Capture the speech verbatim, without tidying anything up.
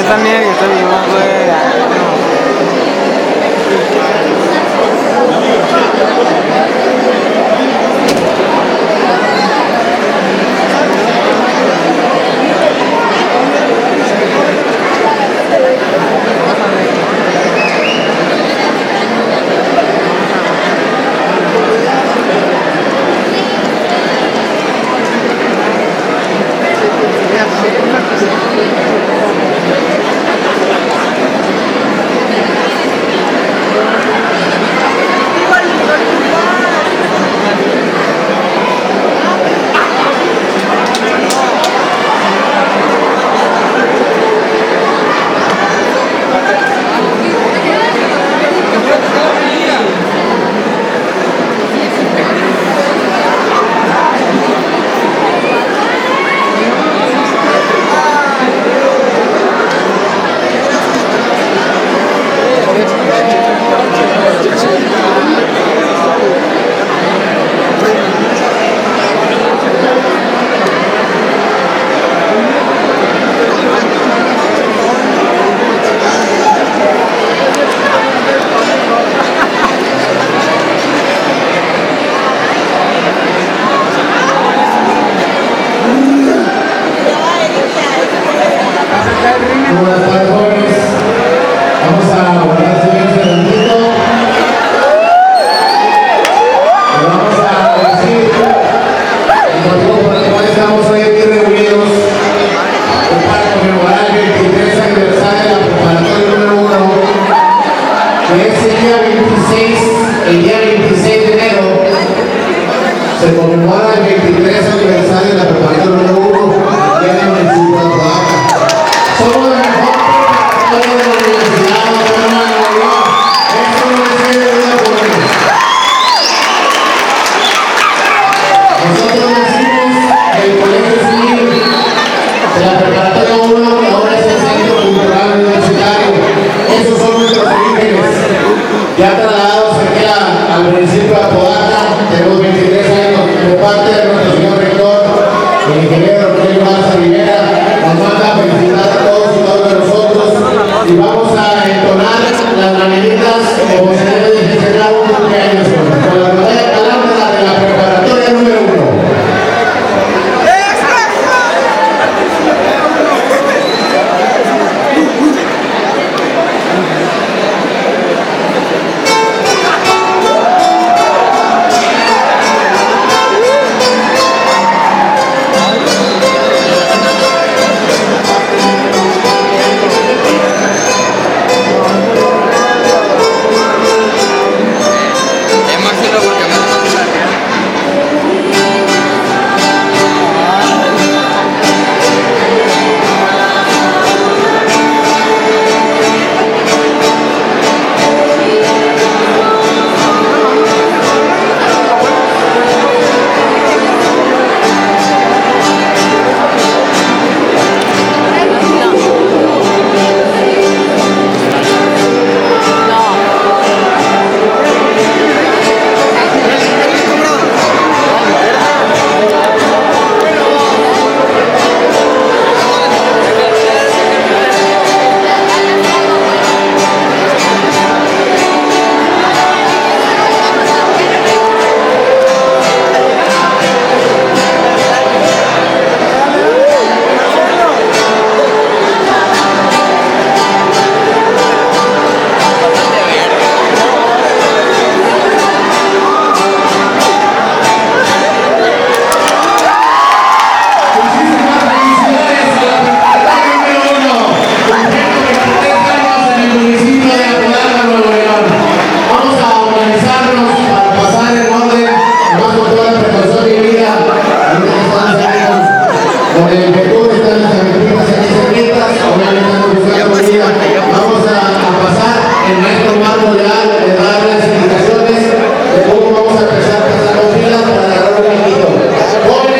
también, yo también, güey. Se conmemora el veintitrés aniversario de la preparación número uno aquí en el municipio de Apodaca. Somos la mejor preparatoria de la Universidad Autónoma de Nuevo León. Eso no es de duda por mí. Nosotros nacimos del Colegio Civil de la preparatoria uno, que ahora es el Centro Cultural Universitario. Esos son nuestros orígenes. Ya trasladados aquí a, al municipio de Apodaca, tenemos veintitrés años. De parte de nuestro señor rector, el ingeniero Rogelio Garza Rivera, nos manda a felicitar a todos y todas de nosotros y vamos a entonar las mañanitas como se debe de celebrar un cumpleaños con la medalla palabra de la preparatoria número uno. Vamos a, a pasar el maestro Marco Leal de dar las indicaciones de cómo vamos a empezar a pasar los filas para agarrar un poquito.